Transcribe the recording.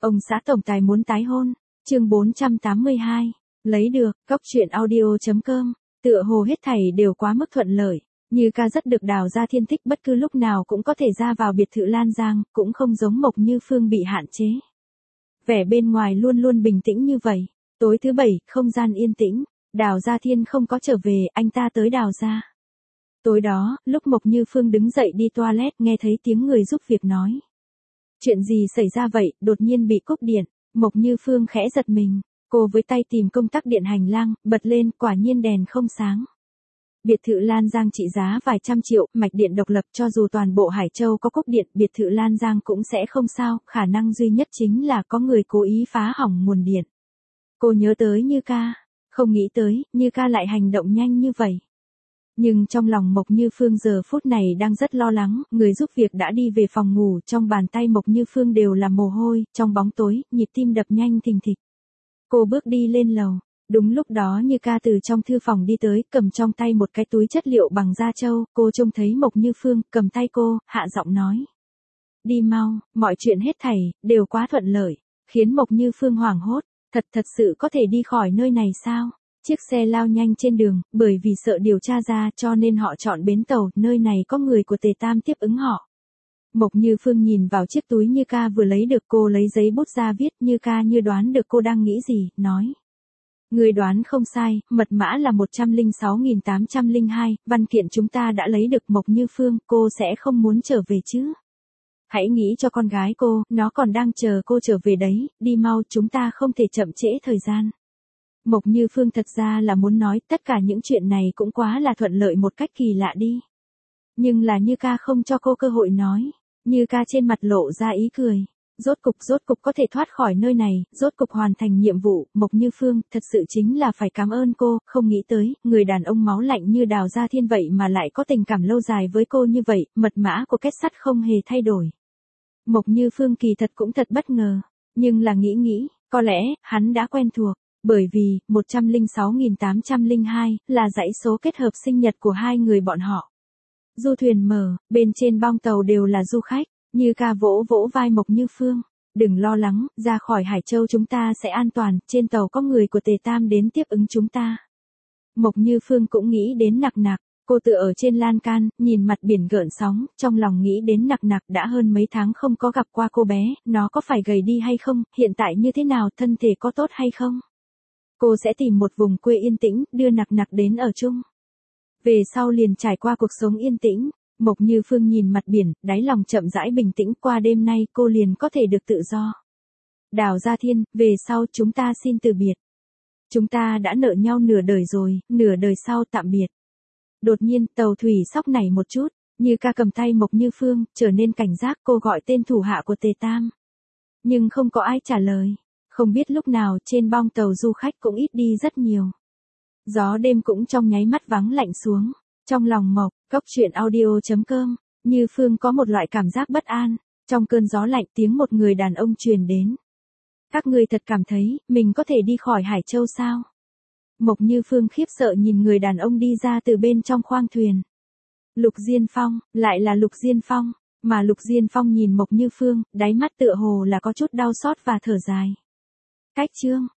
Ông xã tổng tài muốn tái hôn. Chương 482. Lấy được. Cóc truyện audio.com. Tựa hồ hết thảy đều quá mức thuận lợi. Như ca rất được Đào Gia Thiên thích, bất cứ lúc nào cũng có thể ra vào biệt thự Lan Giang, cũng không giống Mộc Như Phương bị hạn chế. Vẻ bên ngoài luôn luôn bình tĩnh như vậy. Tối thứ bảy, không gian yên tĩnh. Đào Gia Thiên không có trở về, anh ta tới Đào Gia. Tối đó, lúc Mộc Như Phương đứng dậy đi toilet, nghe thấy tiếng người giúp việc nói. Chuyện gì xảy ra vậy, đột nhiên bị cúp điện. Mộc Như Phương khẽ giật mình. Cô với tay tìm công tắc điện hành lang, bật lên, quả nhiên đèn không sáng. Biệt thự Lan Giang trị giá vài trăm triệu, mạch điện độc lập, cho dù toàn bộ Hải Châu có cúp điện, biệt thự Lan Giang cũng sẽ không sao, khả năng duy nhất chính là có người cố ý phá hỏng nguồn điện. Cô nhớ tới Như ca, không nghĩ tới, Như ca lại hành động nhanh như vậy. Nhưng trong lòng Mộc Như Phương giờ phút này đang rất lo lắng, người giúp việc đã đi về phòng ngủ, trong bàn tay Mộc Như Phương đều là mồ hôi, trong bóng tối, nhịp tim đập nhanh thình thịch. Cô bước đi lên lầu, đúng lúc đó Như ca từ trong thư phòng đi tới, cầm trong tay một cái túi chất liệu bằng da trâu, cô trông thấy Mộc Như Phương, cầm tay cô, hạ giọng nói. Đi mau, mọi chuyện hết thảy, đều quá thuận lợi, khiến Mộc Như Phương hoảng hốt, thật sự có thể đi khỏi nơi này sao? Chiếc xe lao nhanh trên đường, bởi vì sợ điều tra ra cho nên họ chọn bến tàu, nơi này có người của Tề Tam tiếp ứng họ. Mộc Như Phương nhìn vào chiếc túi Như ca vừa lấy được, cô lấy giấy bút ra viết. Như ca như đoán được cô đang nghĩ gì, nói. Người đoán không sai, mật mã là 106.802, văn kiện chúng ta đã lấy được. Mộc Như Phương, cô sẽ không muốn trở về chứ? Hãy nghĩ cho con gái cô, nó còn đang chờ cô trở về đấy, đi mau, chúng ta không thể chậm trễ thời gian. Mộc Như Phương thật ra là muốn nói tất cả những chuyện này cũng quá là thuận lợi một cách kỳ lạ đi. Nhưng là Như ca không cho cô cơ hội nói. Như ca trên mặt lộ ra ý cười. Rốt cục có thể thoát khỏi nơi này, rốt cục hoàn thành nhiệm vụ. Mộc Như Phương, thật sự chính là phải cảm ơn cô, không nghĩ tới, người đàn ông máu lạnh như Đào Gia Thiên vậy mà lại có tình cảm lâu dài với cô như vậy, mật mã của kết sắt không hề thay đổi. Mộc Như Phương kỳ thật cũng thật bất ngờ, nhưng là nghĩ, có lẽ, hắn đã quen thuộc. Bởi vì, 106.802 là dãy số kết hợp sinh nhật của hai người bọn họ. Du thuyền mở, bên trên bong tàu đều là du khách. Như ca vỗ vai Mộc Như Phương. Đừng lo lắng, ra khỏi Hải Châu chúng ta sẽ an toàn, trên tàu có người của Tề Tam đến tiếp ứng chúng ta. Mộc Như Phương cũng nghĩ đến Nặc Nặc. Cô tựa ở trên lan can, nhìn mặt biển gợn sóng, trong lòng nghĩ đến Nặc Nặc. Đã hơn mấy tháng không có gặp qua cô bé, nó có phải gầy đi hay không, hiện tại như thế nào, thân thể có tốt hay không? Cô sẽ tìm một vùng quê yên tĩnh, đưa Nặc Nặc đến ở chung. Về sau liền trải qua cuộc sống yên tĩnh. Mộc Như Phương nhìn mặt biển, đáy lòng chậm rãi bình tĩnh, qua đêm nay cô liền có thể được tự do. Đào Gia Thiên, về sau chúng ta xin từ biệt. Chúng ta đã nợ nhau nửa đời rồi, nửa đời sau tạm biệt. Đột nhiên, tàu thủy sóc nảy một chút, Như ca cầm tay Mộc Như Phương, trở nên cảnh giác, cô gọi tên thủ hạ của Tề Tam. Nhưng không có ai trả lời. Không biết lúc nào trên bong tàu du khách cũng ít đi rất nhiều. Gió đêm cũng trong nháy mắt vắng lạnh xuống. Trong lòng Mộc, Cóc truyện audio.com, Như Phương có một loại cảm giác bất an. Trong cơn gió lạnh tiếng một người đàn ông truyền đến. Các ngươi thật cảm thấy, mình có thể đi khỏi Hải Châu sao? Mộc Như Phương khiếp sợ nhìn người đàn ông đi ra từ bên trong khoang thuyền. Lục Diên Phong, lại là Lục Diên Phong. Mà Lục Diên Phong nhìn Mộc Như Phương, đáy mắt tựa hồ là có chút đau xót và thở dài. Cách chương.